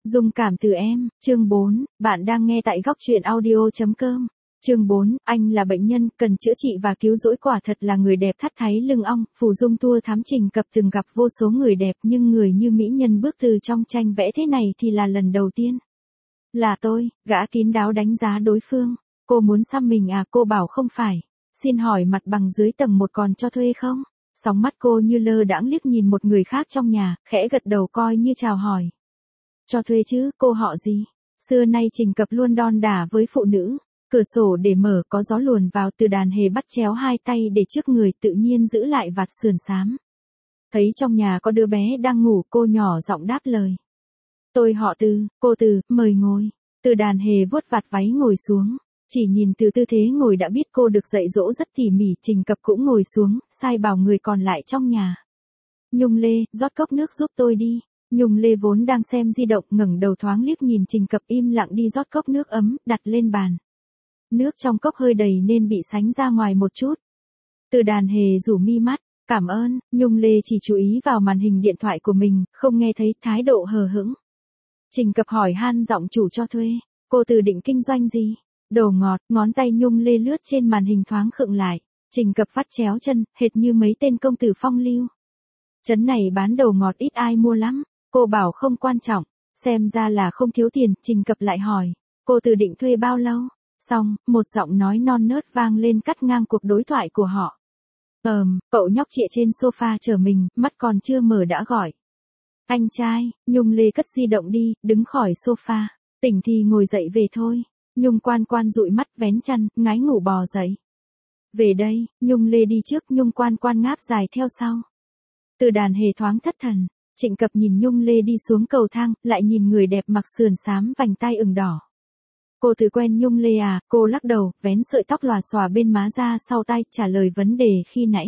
Dung cảm từ em, chương 4, bạn đang nghe tại góc truyện audio.com. Chương 4, anh là bệnh nhân, cần chữa trị và cứu rỗi, quả thật là người đẹp thắt thái lưng ong. Phù Dung tour thám Trình Cập từng gặp vô số người đẹp, nhưng người như mỹ nhân bước từ trong tranh vẽ thế này thì là lần đầu tiên. Là tôi, gã kín đáo đánh giá đối phương. Cô muốn xăm mình à? Cô bảo không phải. Xin hỏi mặt bằng dưới tầng 1 còn cho thuê không? Sóng mắt cô như lơ đãng liếc nhìn một người khác trong nhà, khẽ gật đầu coi như chào hỏi. Cho thuê chứ, cô họ gì? Xưa nay Trình Cập luôn đon đả với phụ nữ. Cửa sổ để mở, có gió luồn vào. Từ Đàn Hề bắt chéo hai tay để trước người, tự nhiên giữ lại vạt sườn xám. Thấy trong nhà có đứa bé đang ngủ, cô nhỏ giọng đáp lời. Tôi họ Từ, cô Từ, mời ngồi. Từ Đàn Hề vuốt vạt váy ngồi xuống. Chỉ nhìn từ tư thế ngồi đã biết cô được dạy dỗ rất tỉ mỉ. Trình Cập cũng ngồi xuống, sai bảo người còn lại trong nhà. Nhung Lê, rót cốc nước giúp tôi đi. Nhung Lê vốn đang xem di động, ngẩng đầu thoáng liếc nhìn Trình Cập, im lặng đi rót cốc nước ấm, đặt lên bàn. Nước trong cốc hơi đầy nên bị sánh ra ngoài một chút. Từ Đàn Hề rủ mi mắt, cảm ơn. Nhung Lê chỉ chú ý vào màn hình điện thoại của mình, không nghe thấy, thái độ hờ hững. Trình Cập hỏi han giọng chủ cho thuê. Cô Từ định kinh doanh gì? Đồ ngọt. Ngón tay Nhung Lê lướt trên màn hình thoáng khựng lại. Trình Cập vắt chéo chân, hệt như mấy tên công tử phong lưu. Trấn này bán đồ ngọt ít ai mua lắm. Cô bảo không quan trọng, xem ra là không thiếu tiền. Trình Cập lại hỏi, cô Từ định thuê bao lâu? Xong, một giọng nói non nớt vang lên cắt ngang cuộc đối thoại của họ. Cậu nhóc trịa trên sofa chờ mình, mắt còn chưa mở đã gọi. Anh trai. Nhung Lê cất di động đi, đứng khỏi sofa. Tỉnh thì ngồi dậy về thôi. Nhung Quan Quan dụi mắt vén chăn, ngái ngủ bò dậy. Về đây. Nhung Lê đi trước, Nhung Quan Quan ngáp dài theo sau. Từ Đàn Hề thoáng thất thần. Trình Cập nhìn Nhung Lê đi xuống cầu thang, lại nhìn người đẹp mặc sườn xám vành tai ửng đỏ. Cô Từ quen Nhung Lê à? Cô lắc đầu, vén sợi tóc lòa xòa bên má ra sau tai, trả lời vấn đề khi nãy.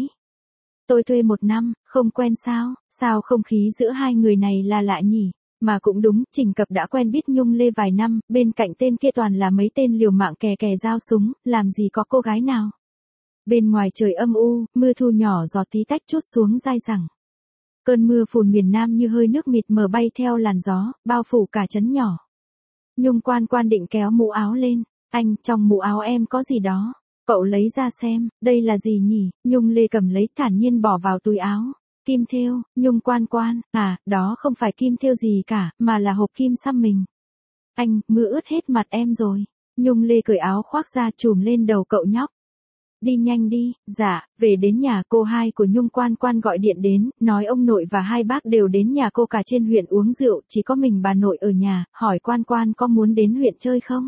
Tôi thuê 1 năm, không quen sao? Sao không khí giữa hai người này là lạ nhỉ? Mà cũng đúng, Trình Cập đã quen biết Nhung Lê vài năm, bên cạnh tên kia toàn là mấy tên liều mạng kè kè dao súng, làm gì có cô gái nào. Bên ngoài trời âm u, mưa thu nhỏ giọt tí tách trút xuống dai dẳng. Cơn mưa phùn miền Nam như hơi nước mịt mờ bay theo làn gió, bao phủ cả trấn nhỏ. Nhung Quan Quan định kéo mũ áo lên. Anh, trong mũ áo em có gì đó. Cậu lấy ra xem, đây là gì nhỉ? Nhung Lê cầm lấy, thản nhiên bỏ vào túi áo. Kim thêu. Nhung Quan Quan, à, đó không phải kim thêu gì cả, mà là hộp kim xăm mình. Anh, mưa ướt hết mặt em rồi. Nhung Lê cởi áo khoác ra trùm lên đầu cậu nhóc. Đi nhanh đi. Dạ. Về đến nhà, cô hai của Nhung Quan Quan gọi điện đến, nói ông nội và hai bác đều đến nhà cô cả trên huyện uống rượu, chỉ có mình bà nội ở nhà, hỏi Quan Quan có muốn đến huyện chơi không.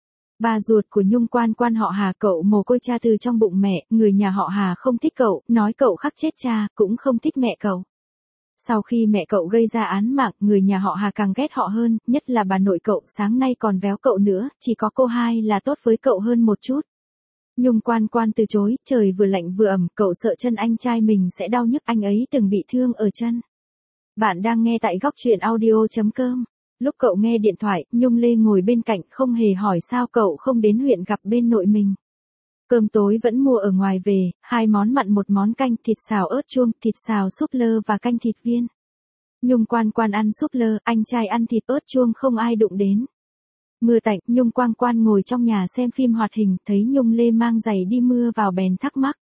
Bà ruột của Nhung Quan Quan họ Hà, cậu mồ côi cha từ trong bụng mẹ, người nhà họ Hà không thích cậu, nói cậu khắc chết cha, cũng không thích mẹ cậu. Sau khi mẹ cậu gây ra án mạng, người nhà họ Hà càng ghét họ hơn, nhất là bà nội cậu, sáng nay còn véo cậu nữa, chỉ có cô hai là tốt với cậu hơn một chút. Nhung Quan Quan từ chối, trời vừa lạnh vừa ẩm, cậu sợ chân anh trai mình sẽ đau nhức, anh ấy từng bị thương ở chân. Bạn đang nghe tại góc truyện audio.com. Lúc cậu nghe điện thoại, Nhung Lê ngồi bên cạnh, không hề hỏi sao cậu không đến huyện gặp bên nội mình. Cơm tối vẫn mua ở ngoài về, 2 món mặn 1 món canh, thịt xào ớt chuông, thịt xào súp lơ và canh thịt viên. Nhung Quan Quan ăn súp lơ, anh trai ăn thịt ớt chuông, không ai đụng đến. Mưa tạnh, Nhung Quan Quan ngồi trong nhà xem phim hoạt hình, thấy Nhung Lê mang giày đi mưa vào bèn thắc mắc.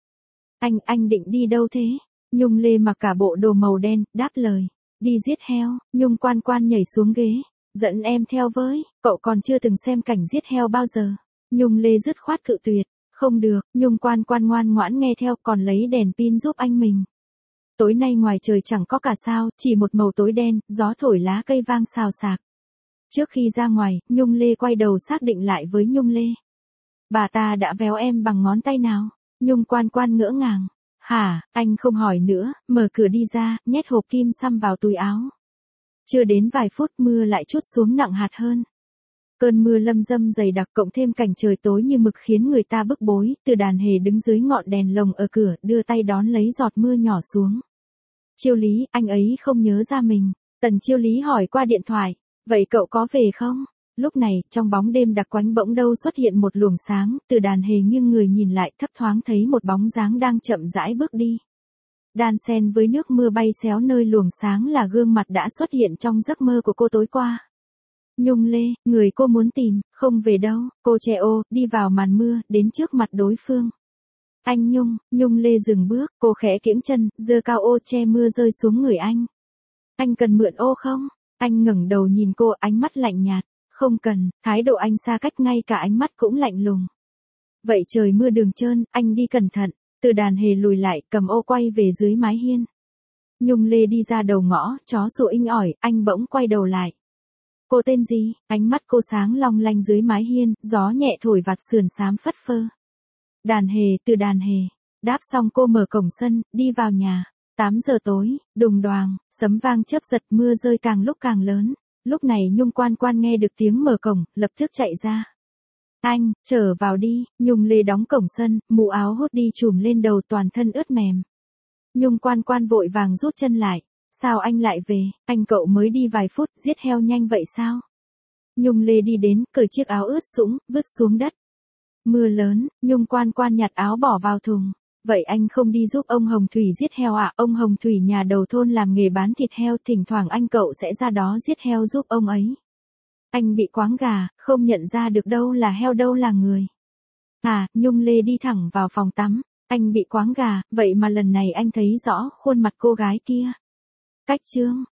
Anh định đi đâu thế? Nhung Lê mặc cả bộ đồ màu đen, đáp lời. Đi giết heo. Nhung Quan Quan nhảy xuống ghế. Dẫn em theo với, cậu còn chưa từng xem cảnh giết heo bao giờ. Nhung Lê dứt khoát cự tuyệt. Không được. Nhung Quan Quan ngoan ngoãn nghe theo, còn lấy đèn pin giúp anh mình. Tối nay ngoài trời chẳng có cả sao, chỉ một màu tối đen, gió thổi lá cây vang xào xạc. Trước khi ra ngoài, Nhung Lê quay đầu xác định lại với Nhung Lê. Bà ta đã véo em bằng ngón tay nào? Nhung Quan Quan ngỡ ngàng. Hả? Anh không hỏi nữa, mở cửa đi ra, nhét hộp kim xăm vào túi áo. Chưa đến vài phút mưa lại trút xuống nặng hạt hơn. Cơn mưa lâm dâm dày đặc cộng thêm cảnh trời tối như mực khiến người ta bức bối. Từ Đàn Hề đứng dưới ngọn đèn lồng ở cửa, đưa tay đón lấy giọt mưa nhỏ xuống. Chiêu Lý, anh ấy không nhớ ra mình. Tần Chiêu Lý hỏi qua điện thoại. Vậy cậu có về không? Lúc này, trong bóng đêm đặc quánh bỗng đâu xuất hiện một luồng sáng, Từ Đàn Hề nghiêng người nhìn lại, thấp thoáng thấy một bóng dáng đang chậm rãi bước đi. Đan xen với nước mưa bay xéo nơi luồng sáng là gương mặt đã xuất hiện trong giấc mơ của cô tối qua. Nhung Lê, người cô muốn tìm, không về đâu, cô che ô, đi vào màn mưa, đến trước mặt đối phương. Anh Nhung, Nhung Lê dừng bước, cô khẽ kiễng chân, giơ cao ô che mưa rơi xuống người anh. Anh cần mượn ô không? Anh ngẩng đầu nhìn cô, ánh mắt lạnh nhạt. Không cần, thái độ anh xa cách ngay cả ánh mắt cũng lạnh lùng. Vậy trời mưa đường trơn, anh đi cẩn thận. Từ đàn hề lùi lại, cầm ô quay về dưới mái hiên. Nhung Lê đi ra đầu ngõ, chó sủa inh ỏi, anh bỗng quay đầu lại. Cô tên gì? Ánh mắt cô sáng long lanh dưới mái hiên, gió nhẹ thổi vạt sườn xám phất phơ. Đàn hề, Từ đàn hề. Đáp xong cô mở cổng sân, đi vào nhà. 8 giờ tối, đùng đoàng, sấm vang chớp giật, mưa rơi càng lúc càng lớn. Lúc này Nhung Quan Quan nghe được tiếng mở cổng, lập tức chạy ra. Anh, trở vào đi. Nhung Lê đóng cổng sân, mũ áo hốt đi trùm lên đầu, toàn thân ướt mềm. Nhung Quan Quan vội vàng rút chân lại. Sao anh lại về? Anh cậu mới đi vài phút, giết heo nhanh vậy sao? Nhung Lê đi đến, cởi chiếc áo ướt sũng, vứt xuống đất. Mưa lớn, Nhung Quan Quan nhặt áo bỏ vào thùng. Vậy anh không đi giúp ông Hồng Thủy giết heo à? Ông Hồng Thủy nhà đầu thôn làm nghề bán thịt heo, thỉnh thoảng anh cậu sẽ ra đó giết heo giúp ông ấy. Anh bị quáng gà, không nhận ra được đâu là heo đâu là người. À, Nhung Lê đi thẳng vào phòng tắm. Anh bị quáng gà, vậy mà lần này anh thấy rõ khuôn mặt cô gái kia. Cách chương